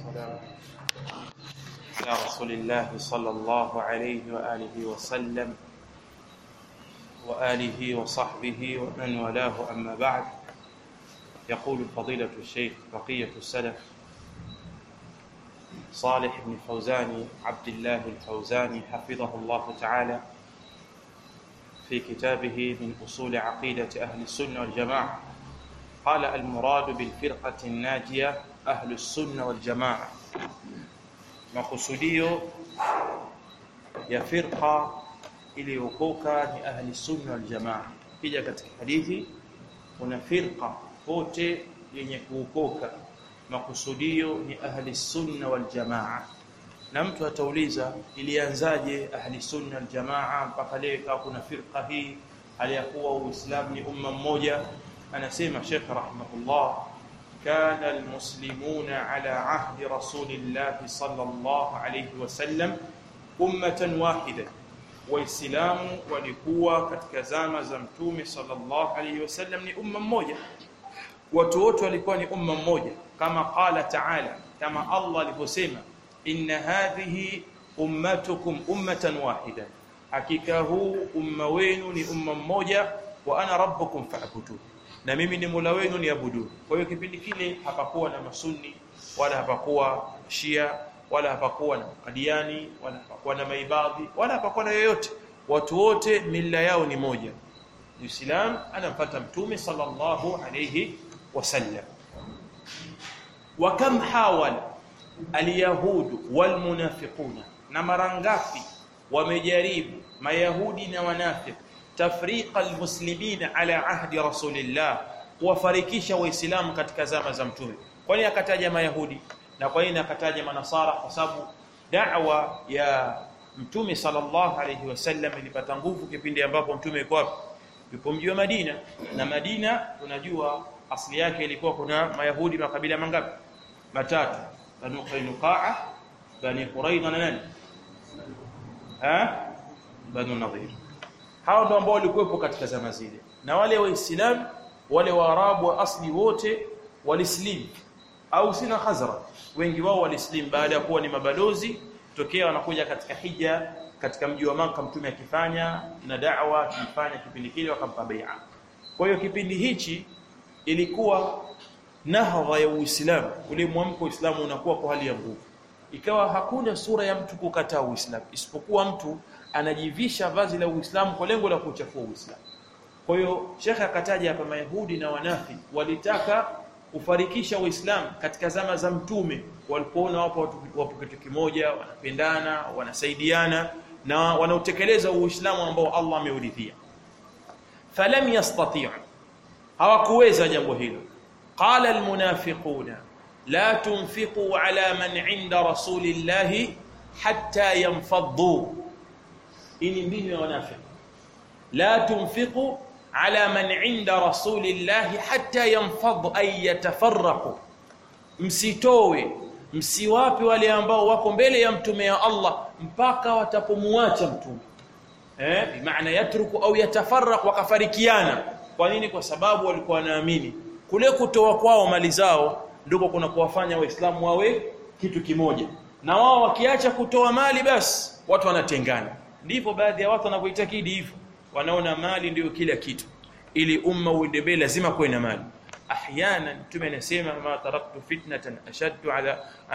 والسلام على رسول الله صلى الله عليه وآله وسلم وآله وصحبه ومن والاه أما بعد. يقول فضيلة الشيخ بقية السلف صالح بن فوزان عبد الله الفوزاني حفظه الله تعالى في كتابه من أصول عقيدة أهل السنة والجماعة، قال: المراد بالفرقة الناجية أهل السنة والجماعة. makusudio ya firqa iliyookoka ni ahli sunna wal jamaa. Kija katika hadithi kuna firqa wote yenye kuokoka, makusudio ni ahli sunna wal jamaa. Na mtu atauliza ilianzaje ahli sunna wal jamaa mpaka leo kuna firqa hii, aliyakuwa Uislamu ni umma mmoja? Anasema Sheikh rahimahullah: كان المسلمون على عهد رسول الله صلى الله عليه وسلم أمة واحدة. waislamu walikuwa katika zama za mtume sallallahu alayhi wasallam ni umma mmoja, watu wote walikuwa ni umma mmoja, kama qala ta'ala, kama Allah aliposema: inna hadhihi ummatukum ummatan wahida, hakika huu umma wenu ni umma mmoja, wa ana rabbukum fa'budun, na mimi ni Mola wenu niabudu. Kwa hiyo kipindi kile hapakuwa na masunni wala hapakuwa shia wala hapakuwa na qadiani wala hapakuwa na maibadhi wala hapakuwa na yoyote, watu wote mila yao ni moja, Uislamu. Anamfuata mtume sallallahu alayhi wasallam. Wa kam hawala alyahudu walmunafiquna, na mara ngapi wamejaribu mayahudi na wanafiki tafriqa almuslimina ala ahdi rasulillah, kuwafarikisha waislamu katika zama za mtume. Kwa nini akataja mayahudi na kwa nini akataja manasara? Kwa sababu da'wa ya mtume sallallahu alayhi wasallam ilipata nguvu kipindi ambapo mtume yuko wapi? Yupo mji wa Madina, na Madina tunajua asili yake ilikuwa kuna mayahudi makabila mangapi? Matatu: Banu Qainuqa, Bani Quraidha na nani? Banu Nadhir. Hao ndio ambao walikuwepo katika zama zile, na wale waislamu wale waarabu wa asli wote walislimu, au sina Khazraj, wengi wao walislimu baada ya kuwa ni mabalozi tokea wanakuja katika hija katika mji wa Makka, mtume akifanya na da'wa akifanya kipindi kile, wakampa bai'a. Kwa hiyo kipindi hichi ilikuwa nahdha ya Uislamu, ule mwamko wa Uislamu unakuwa kwa hali ya nguvu, ikawa hakuna sura ya mtu kukataa Uislamu isipokuwa mtu anajivisha vazi la Uislamu kwa lengo la kuchafua Uislamu. Kwa hiyo Sheikh akataja hapa mayahudi na wanafiki walitaka kufarikisha Uislamu katika zama za mtume, walipoona wapo kitu kimoja, wanapendana, wanasaidiana na wanaotekeleza Uislamu ambao Allah ameuridhia. Falam yastati'u, hawakuweza jambo hilo. Qala almunafiquna la tunfiqu ala man 'inda rasulillahi hatta yanfaddu. Ini mbinu ya wanafiki: la tunfiqu ala man 'inda rasulillahi hatta yanfaddu ay yatafarraqu, msitowe msiwape wale ambao wako mbele ya mtume ya Allah mpaka watapomuacha mtume. Bimaana yatruku au yatafarraq, wakafarikiana. Kwa nini? Kwa sababu walikuwa wanaamini kule kutoa kwao mali zao ndiko kuna kuwafanya waislamu wawe kitu kimoja, na wao wakiacha kutoa mali basi watu wanatengana. Ndipo baadhi ya watu wanavyoitakidi hivyo, wanaona mali ndio kila kitu, ili umma uende mbele lazima kuwe na mali. Ahyana mtume anasema: ma taraktu fitnatan ashaddu ala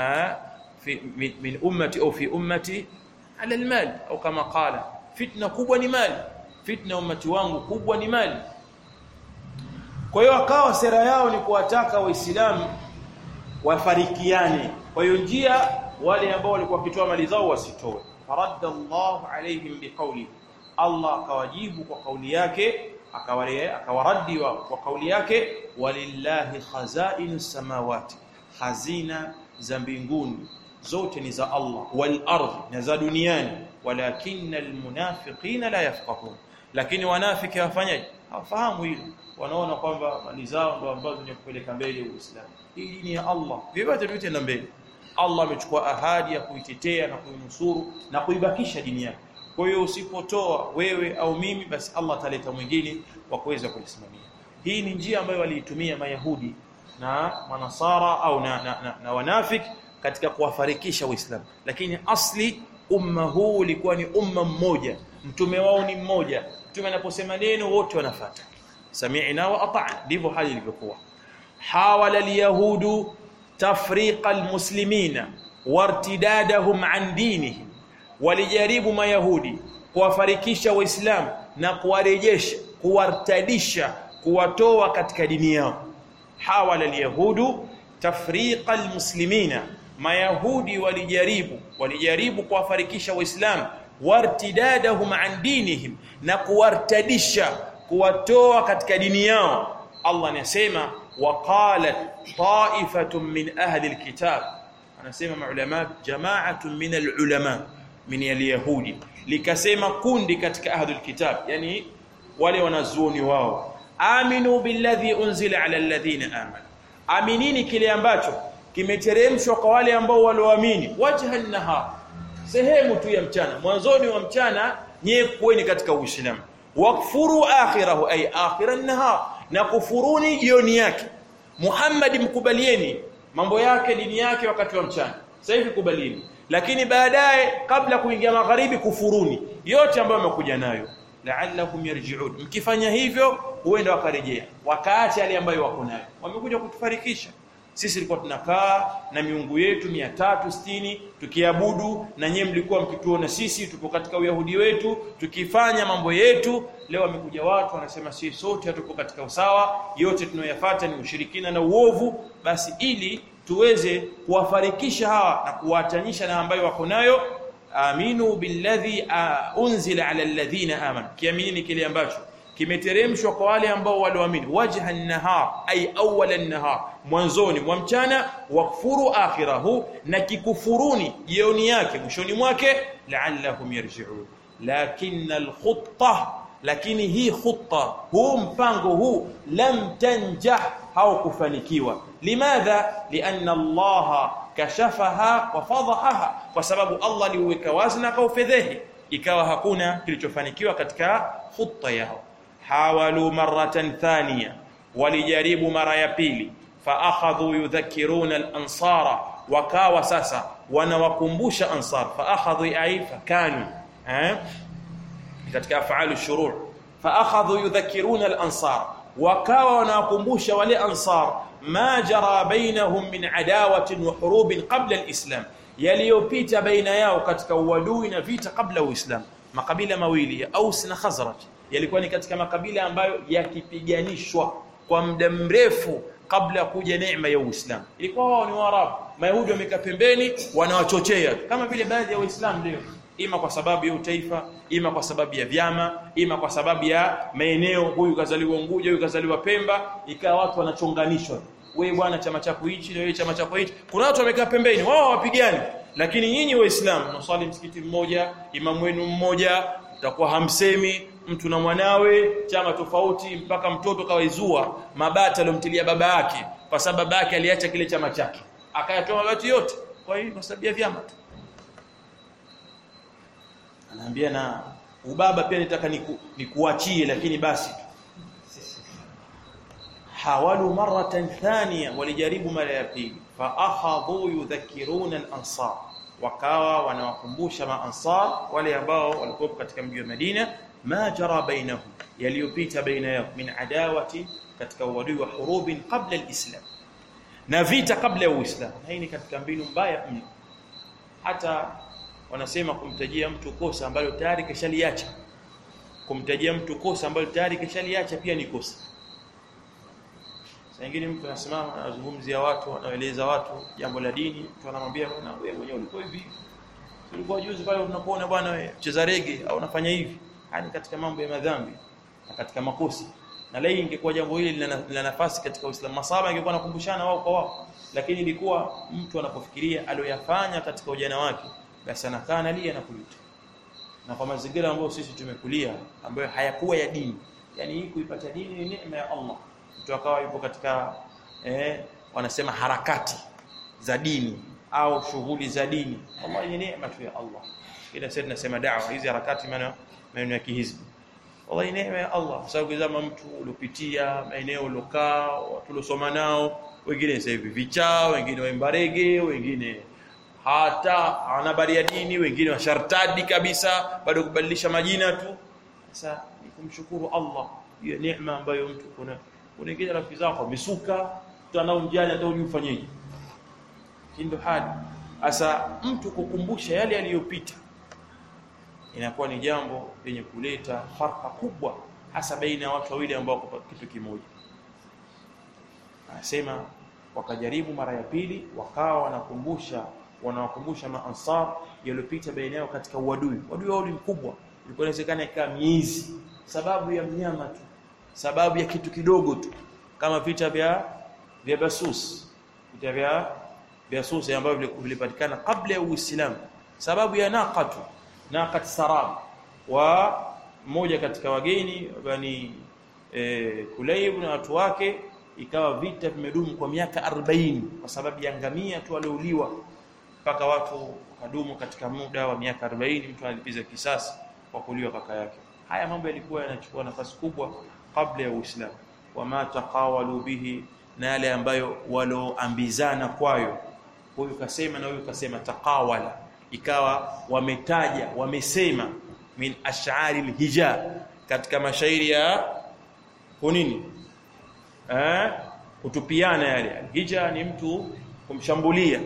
min ummati au fi ummati ala almal, au kama qala, fitna kubwa ni mali, fitna ummati wangu kubwa ni mali. Kwa hiyo akawa sera yao ni kuwataka waislamu wafarikiane. Kwa hiyo njia wale ambao walikuwa wakitoa mali zao wasitoe. Faradda Allahu alayhim biqawli, Allah akawajibu kwa kauli yake, akawaradi kwa kauli yake: walillahi khazainus samawati, hazina za mbinguni zote ni za Allah, wal ardhi, na za duniani, walakinnal munafiqina la yafqahun, lakini wanafiki hawafanyaje? Hawafahamu hilo, wanaona kwamba mali zao ndio ambazo ni kupeleka mbele Uislamu. Hii dini ya Allah vyote vitaenda mbele. Allah amechukua ahadi ya kuitetea na kuinusuru na kuibakisha dini yake. Kwa hiyo usipotoa wewe au mimi, basi Allah ataleta mwingine wa kuweza kulisimamia. Hii ni njia ambayo waliitumia mayahudi na manasara au na wanafiki katika kuwafarikisha Waislamu, lakini asli umma huu ulikuwa ni umma mmoja, mtume wao ni mmoja. Mtume anaposema neno wote wanafuata, sami'na wa ata'na, ndivyo hali ilivyokuwa. Hawala alyahudu tafriqa almuslimina wartidadahum an dinihim, walijaribu mayahudi kuwafarikisha Waislamu na kuwarejesha, kuwartadisha, kuwatoa katika dini yao. Hawala alyahudu tafriqa almuslimina, mayahudi walijaribu kuwafarikisha Waislamu, wartidadahum an dinihim, na kuwartadisha, kuwatoa katika dini yao. Allah anasema waqalat ta'ifatun min ahli alkitab, anasema maulama jama'atun min alulama min alyahudi, likasema kundi katika ahli alkitab, yani wale wanazuoni wao, aminu billadhi unzila ala alladhina amanu, aminini kile ambacho kimeteremshwa kwa wale ambao walioamini, wajha nahar, sehemu tu ya mchana, mwanzoni wa mchana nyewe kuweni katika Uislamu, wakfuru akhirahu ay akhiran nahar, na kufuruni jioni yake. Muhammad mkubalieni mambo yake, dini yake wakati wa mchana, sasa hivi kubalieni, lakini baadaye kabla kuingia magharibi kufuruni yote ambayo wamekuja nayo, la'allahum yarji'un. Mkifanya hivyo huenda wakarejea, wakaacha yale ambayo wako nayo. Wamekuja kutufarikisha sisi, tulikuwa tunakaa na miungu yetu 360 tukiabudu, na nyinyi mlikuwa mkituona sisi tupo katika uyahudi wetu tukifanya mambo yetu. Leo wamekuja watu wanasema sisi sote hatupo katika usawa, yote tunayoyafuata ni ushirikina na uovu. Basi ili tuweze kuwafarikisha hawa na kuwatanisha na ambayo wako nayo, aminu billadhi unzila ala alladhina amanu, kiamini kile ambacho kimeteremshwa kwa wale ambao walioamini, wajha an-nahar ay awwal an-nahar, mwanzoni mwa mchana, wakfuru akhirahu, na kikufuruni jioni yake, mwishoni mwake, la'allahum yarji'un. Lakinna al-khutta, lakini hii khutta, huu mpango huu, lam tanjah, haukufanikiwa. Limadha? Lianna Allah kashafaha wa fadhaha, kwa sababu Allah aliweka wazi na kaufedhehi, ikawa hakuna kilichofanikiwa katika khutta yao. Hawalu maratan thaniya, walijaribu mara ya pili, fa akhadhu yudhakkiruna al-ansara, wakawa sasa wanawakumbusha ansar. Fa akhadhu ay fakanu, katika af'alu shuru', fa akhadhu yudhakkiruna al-ansar, wakawa wanawakumbusha wale ansar ma jara bainahum min adawatin wa hurubin qabla al-islam, yaliyopita baina yao katika uadui na vita kabla uislam. Makabila mawili ya Aus na Khazraj yalikuwa ni katika makabila ambayo yakipiganishwa kwa muda mrefu kabla kuja neema ya Uislamu. Ilikuwa wao ni Waarabu, Mayahudi wamekaa pembeni wanawachochea, kama vile baadhi ya Waislamu leo, ima kwa sababu ya utaifa, ima kwa sababu ya vyama, ima kwa sababu ya maeneo, huyu kazaliwa Unguja, huyu kazaliwa Pemba, ikawa watu wanachonganishwa, wewe bwana chama chako hichi na wewe chama chako hichi. Kuna watu wamekaa pembeni, wao wapigani, lakini nyinyi Waislamu mnasali msikiti mmoja, imamu wenu mmoja, mtakuwa hamsemi mtu na mwanawe, chama tofauti, mpaka mtoto kawaizua mabati aliyomtilia baba yake, kwa sababu baba yake aliacha kile chama chake, akayatoa mabati yote. Kwa hiyo kwa sababu ya vyama tu, anaambia na ubaba pia nitaka nikuachie, lakini basi. Hawalu maratan thaniya, walijaribu mara ya pili, fa akhadhu yudhakkiruna al-ansar, wakawa wanawakumbusha maansar, wale ambao walikuwa katika mji wa Madina, ma jara bainahum, yaliyopita baina yao, min adawati, katika uadui wa hurubin qabla al-islam, na vita kabla ya Uislamu. Hii ni katika mbinu mbaya mno. Hata wanasema kumtajia mtu kosa ambalo tayari keshaliacha, kumtajia mtu kosa ambalo tayari keshaliacha pia ni kosa. Sasa nyingine mtu anasimama anazungumzia watu, anaeleza watu jambo la dini, mtu anamwambia bwana wewe mwenyewe ulikuwa hivi, ulikuwa juzi pale tunapoona bwana wewe cheza rege au unafanya hivi. Hani katika mambo ya madhambi na katika makosa. Na leo ingekuwa jambo hili lina nafasi katika Uislamu, masahaba ingekuwa nakumbushana wao kwa wao, lakini ilikuwa mtu anapofikiria aliyofanya katika ujana wake, basi anakaa analia na kujuta. Na kwa mazingira ambayo sisi tumekulia, ambayo hayakuwa ya dini, yani hii kuipata dini ni neema ya Allah, mtu akawa yupo katika wanasema harakati za dini au shughuli za dini, Allah ni neema tu ya Allah. Ila sisi tunasema da'wa, hizi harakati maana ya kihizbi, Allah ni neema ya Allah. Kwa sababu kama mtu ulopitia maeneo ulokaa, watu ulosoma nao, wengine sasa hivi vichaa, wengine waimba rege, wengine hata anabaria dini, wengine washartadi kabisa bado kubadilisha majina tu. Sasa ni kumshukuru Allah hiyo neema ambayo mtu kuna wengine rafiki zako misuka tutanao njiani hata ujifanyeje, ndio hali. Sasa mtu kukumbusha yale yaliyopita inakuwa ni jambo lenye kuleta farqa kubwa, hasa baina ya watu wawili ambao kwa kitu kimoja. Anasema wakajaribu mara ya pili, wakawa wanawakumbusha maansar yaliyopita baina yao katika uadui. Uadui wao ni mkubwa, ilikuwa inawezekana ikawa miezi, sababu ya mnyama tu, sababu ya kitu kidogo tu, kama vita vya Basus. Vita vya Basus ambavyo vilipatikana kabla ya Uislamu, sababu ya naqat sarab, wa mmoja katika wageni Bani Kulayb na watu wake, ikawa vita vimedumu kwa miaka 40 kwa sababu ya ngamia tu waliouliwa, mpaka watu kadumu katika muda wa miaka 40 mtu analipiza kisasi kwa kuliwa kaka yake. Haya mambo yalikuwa yanachukua nafasi kubwa kabla ya Uislamu. Wama taqawalu bihi, na yale ambayo waloambizana kwayo, huyu kasema na huyu kasema, taqawala, ikawa wametaja wamesema min ash'ari al-hija, katika mashairi ya kunini kutupiana. Yale al-hija ni mtu kumshambulia,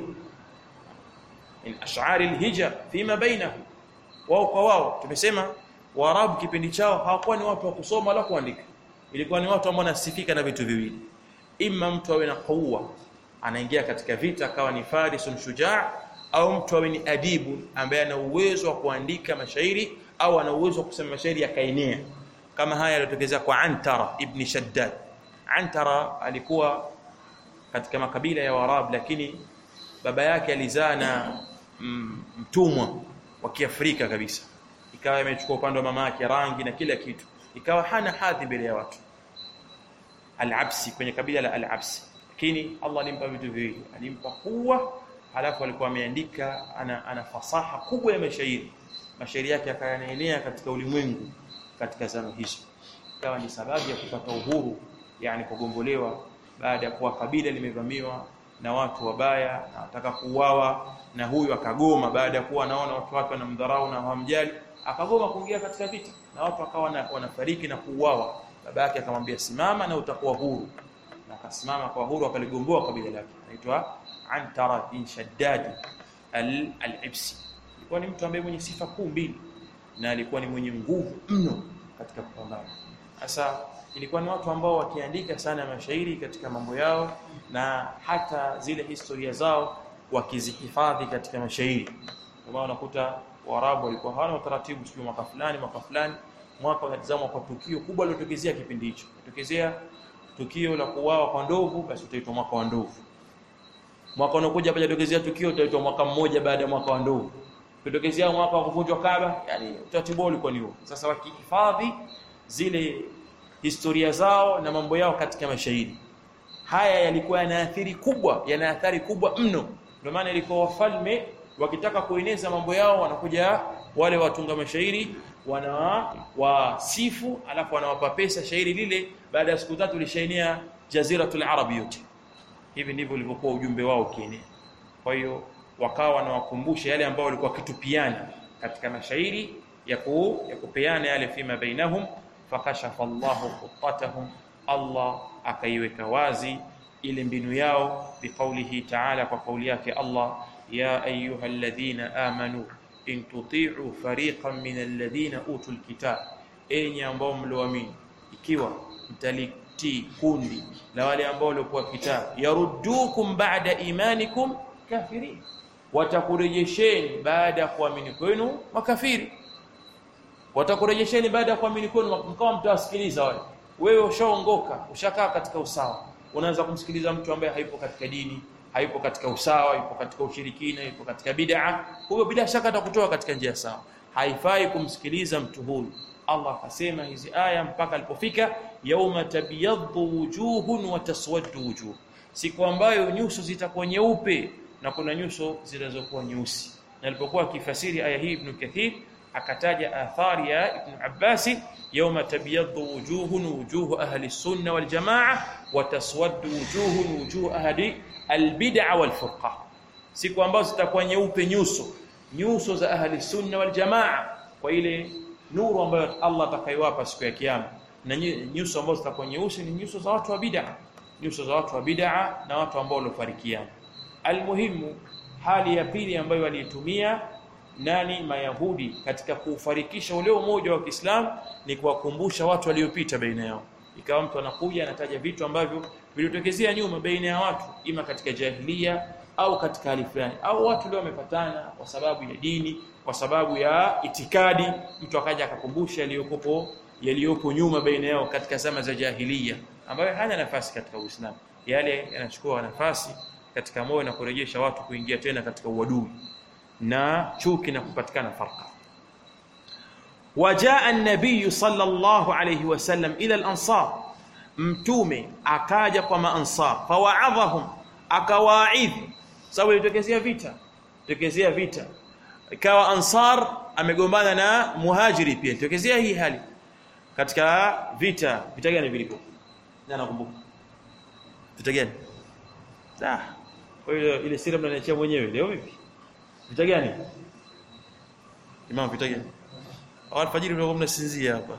min ash'ari al-hija fima bainahum, wao kwa wao. Tumesema Waarabu kipindi chao hawakuwa ni watu wa kusoma wala kuandika, ilikuwa ni watu ambao wanasifika na vitu viwili: imma mtu awe na quwwa, anaingia katika vita akawa ni farisun shujaa, au mtu awe ni adibu ambaye ana uwezo wa kuandika mashairi au ana uwezo wa kusema mashairi yakaenea. Kama haya yalitokezea kwa Antara ibn Shaddad. Antara alikuwa katika makabila ya Waarabu, lakini baba yake alizaa na mtumwa wa Kiafrika kabisa, ikawa amechukua upande wa mama yake rangi na kila kitu, ikawa hana hadhi mbele ya watu. Al-Absi, kwenye kabila la Al-Absi, lakini Allah alimpa vitu viwili, alimpa quwwa, halafu alikuwa ameandika ana fasaha kubwa ya mashairi yake yakaenea katika ulimwengu katika zama hizo. Ikawa ni sababu ya kupata uhuru, yani kugombolewa baada ya kuwa kabila limevamiwa na watu wabaya na wataka kuuawa, na huyu akagoma baada ya kuwa anaona watu wake wanamdharau na hawamjali, akagoma kuingia katika vita na watu akawa wanafariki na kuuawa. Baba yake akamwambia simama na utakuwa huru, na akasimama kwa huru, akaligomboa kabila lake. Anaitwa Antara bin Shaddad al-Ibsi. Alikuwa ni mtu ambaye mwenye sifa kuu mbili, na alikuwa ni mwenye nguvu mno katika kupambana. Sasa ilikuwa ni watu ambao wakiandika sana mashairi katika mambo yao, na hata zile historia zao wakizihifadhi katika mashairi. Kama unakuta Waarabu walikuwa hawana utaratibu sio mwaka fulani mwaka unatazama kwa tukio kubwa lilotokezea kipindi hicho. Kutokezea tukio la kuuawa kwa ndovu, basi utaitwa mwaka wa ndovu. Mwaka unaokuja baada ya kutokezea tukio utaitwa mwaka mmoja baada ya mwaka wa ndovu. Kutokezea mwaka wa kuvunjwa Kaaba, yani utaratibu ulikuwa ni huo. Sasa wakihifadhi zile historia zao na mambo yao katika mashairi, haya yalikuwa yana athari kubwa mno. Ndio maana ilikuwa wafalme wakitaka kueneza mambo yao, wanakuja wale watunga mashairi, wanawasifu, alafu wanawapa pesa shairi lile, baada ya siku 3 lishaenea jaziratul Arab yote. Hivi ndivyo ulivyokuwa ujumbe wao kienea. Kwa hiyo wakawa wanawakumbusha yale ambao walikuwa kitupiana katika mashairi ya kupeana yale fima bainahum. Fakashafa Allahu quttatahum, Allah akaiweka wazi ile mbinu yao, biqaulihi ta'ala, kwa kauli yake Allah, ya ayyuhalladhina amanu in tuti'u fariqan minal ladhina utul kitab, enyi ambao mlioamini, ikiwa mtalitii kundi la wale ambao walikuwa kitabu, yaruddukum ba'da imanikum kafirin, watakurejesheni baada ya kuamini kwenu makafiri. Watakurejesheni baada ya kuamini kwenu mkawa mtawasikiliza wale. Wewe ushaongoka, ushakaa katika usawa, unaanza kumsikiliza mtu ambaye haipo katika dini, haipo katika usawa, yupo katika ushirikina, yupo katika bid'a, huyo bila shaka atakutoa katika njia sawa. Haifai kumsikiliza mtu huyu. Allah akasema hizi aya mpaka alipofika yauma tabyaddu wujuhun wa taswaddu wujuh, siku ambayo nyuso zitakuwa nyeupe na kuna nyuso zilizokuwa nyeusi. Na alipokuwa akifasiri aya hii Ibn Kathir akataja athari ya Ibn Abbas, yauma tabyaddu wujuhun wujuh ahli sunna wal jamaa wa taswaddu wujuhun wujuh ahli albid'a wal furqa. siku ambazo zitakuwa nyeupe nyuso za ahli sunna wal jamaa, kwa ile nuru ambayo Allah atakayowapa siku ya kiyama. Na nyuso ambazo zitakuwa nyeusi ni nyuso za watu wa bid'a, na watu ambao walofarikiana. Almuhimu, hali ya pili ambayo waliitumia nani Mayahudi katika kufarikisha ule umoja wa Kiislamu ni kuwakumbusha watu waliopita baina yao. Ikawa mtu anakuja anataja vitu ambavyo vilitokezea nyuma baina ya watu, ima katika jahiliya au katika hali fulani, au watu leo wamepatana kwa sababu ya dini, kwa sababu ya itikadi. Mtu akaja akakumbusha yaliyopo nyuma baina yao katika zama za jahiliya, ambayo hana nafasi katika Uislamu. Yale yanachukua nafasi katika moyo na kurejesha watu kuingia tena katika uadui na chuki na kupatikana farqa. Wajaa an-nabiy sallallahu alayhi wasallam ila al-ansar, mtume akaja kwa maansar, fawa'adhahum, akawaidhi. Sababu ilitokezea vita, ikawa ansar amegombana na muhajiri pia. Ilitokezea hii hali katika vita gani vilipo? Nani nakumbuka vita gani? Kwa hiyo ile siri mnaniachia mwenyewe leo vipi? Vita gani? Imam, vita gani? Alfajiri ndio mnasinzia hapa.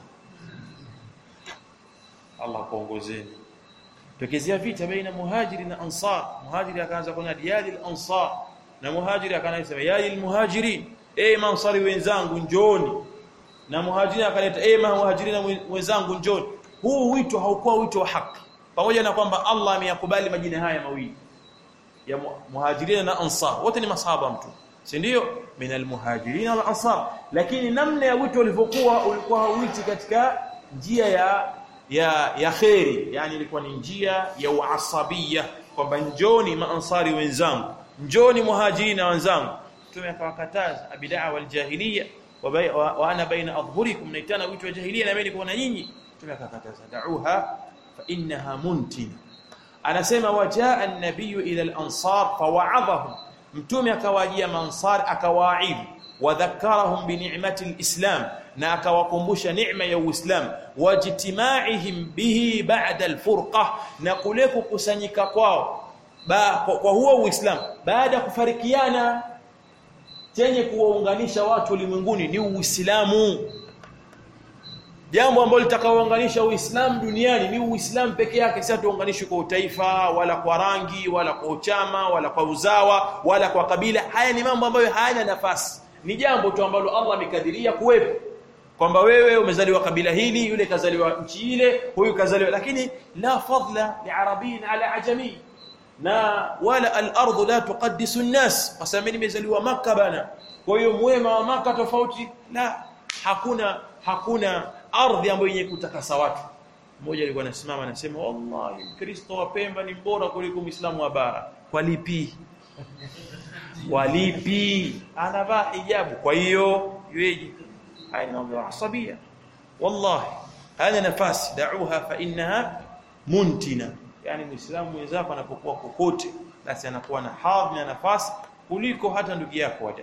Allah kuongozeni. Tokezea vita baina muhajiri na ansar. Muhajiri akaanza kunadi ya al-ansar, na muhajiri akaanza ya al-muhajirin, mansari wenzangu njooni. Na muhajiri akaleta muhajirin wenzangu njooni. Huu wito haukuwa wito wa haki, pamoja na kwamba Allah ameyakubali majina haya mawili ya muhajirin na ansar, wote ni masahaba mtu, si ndio? Min al-muhajirin wal ansar, lakini namna ya wito ulikuwa hauiti katika njia ya khairi, yani ilikuwa ni njia ya uasabia, kwamba njoni maansari wenzangu, njoni muhajirin wenzangu. Mtume akawakataza bid'a wal jahiliya wa ana baina adhhurikum, naitana wito wa jahiliya na mimi niko na nyinyi. Mtume akakataza, da'uha fa innaha muntina. Anasema wajaa an-nabiy ila al-ansar fawa'adhahum, mtume akawajia mansar akawaidhi, wadhakarahum bi ni'mati al-islam, na akawakumbusha neema ya Uislamu, wajtimaihim bihi ba'da al-furqa, na kule kukusanyika kwao kwa huo Uislamu baada ya kufarikiana. Chenye kuwaunganisha watu ulimwenguni ni Uislamu. Jambo ambalo litakaounganisha Uislamu duniani ni Uislamu peke yake. Si tuunganishwe kwa utaifa, wala kwa rangi, wala kwa uchama, wala kwa uzawa, wala kwa kabila. Haya ni mambo ambayo hayana nafasi. Ni jambo tu ambalo Allah amekadiria kuwepo, kwamba wewe umezaliwa kabila hili, yule kazaliwa nchi ile, huyu kazaliwa, lakini la fadla li arabin ala ajami, na wala al-ardh la tuqaddisu an-nas. Kwa mimi nimezaliwa Makkah bana, kwa hiyo mwema wa Makkah tofauti. La, hakuna ardhi ambayo yenye kutakasa watu. Mmoja alikuwa anasimama anasema, wallahi Mkristo wa Pemba ni bora kuliko Muislamu wa bara. Kwa lipi? Walipi? Anavaa hijabu, kwa hiyo yueje? Haya ni mambo ya asabia. Wallahi hana nafasi, da'uha fa innaha muntina. Yani Muislamu mwenzako anapokuwa kokote, basi anakuwa na hadhi na nafasi kuliko hata ndugu yako wa damu.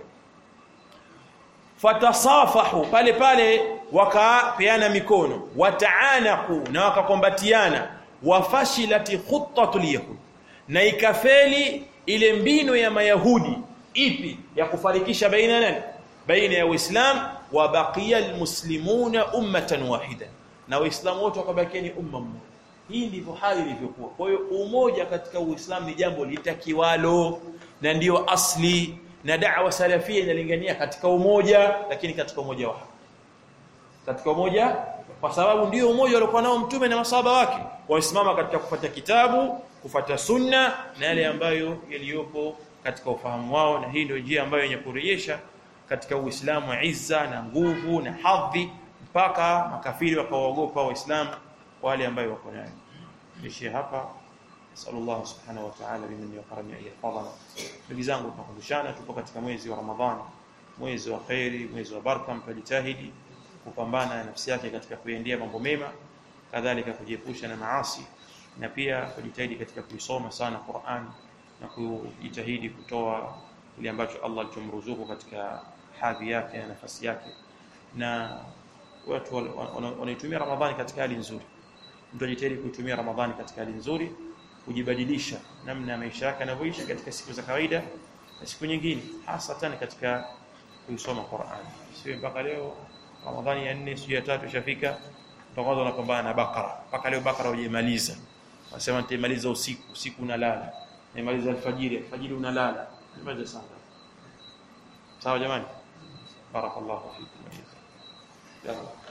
Fatasafahu, pale wakapeana mikono, wataanaku, na wakakombatiana. Wafashilati khuttatul yahud, na ikafeli ile mbinu ya Mayahudi. Ipi? Ya kufarikisha baina nani? Baina ya Uislamu. Wa baqiya almuslimuna ummatan wahida, na Waislamu wote wakabakia ni umma mmoja. Hii ndivyo hali ilivyokuwa. Kwa hiyo umoja katika Uislamu ni jambo litakiwalo, na ndio asli, na da'wa salafia inalingania katika umoja, lakini katika umoja wa haki, katika umoja, kwa sababu ndio umoja aliokuwa nao mtume na masahaba wake. Waisimama katika kufuata kitabu, kufuata sunna na yale ambayo yaliyopo katika ufahamu wao, na hii ndio njia ambayo yenye kurejesha katika Uislamu izza na nguvu na hadhi, mpaka makafiri wakaogopa Waislamu wale ambao wako nayo. Nishie hapa. Sallallahu subhanahu wa ta'ala biman yakarami yahfadhana. Ndugu zangu, tunakumbushana tupo katika mwezi wa Ramadhani, mwezi wa khairi, mwezi wa baraka. Mtajitahidi kupambana na nafsi yake katika kuendea mambo mema, kadhalika kujiepusha na maasi, na pia kujitahidi katika kuisoma sana Qur'an, na kujitahidi kutoa ile ambacho Allah alichomruzuku katika hadhi yake na nafasi yake. Na watu wanaitumia Ramadhani katika hali nzuri. Mtu ajitahidi kuitumia Ramadhani katika hali nzuri, kujibadilisha namna ya maisha yake anavyoishi katika siku za kawaida, na siku nyingine, hasa tena katika kusoma Qur'an. Sio mpaka leo Ramadhani ya 4 siku ya 3 ishafika tutaanza unapambana na Bakara. Mpaka leo Bakara hujamaliza. Wasema nitamaliza usiku unalala. Nimaliza alfajiri unalala. Nimaliza sana. Sawa jamani? Barakallahu fikum. Yalla.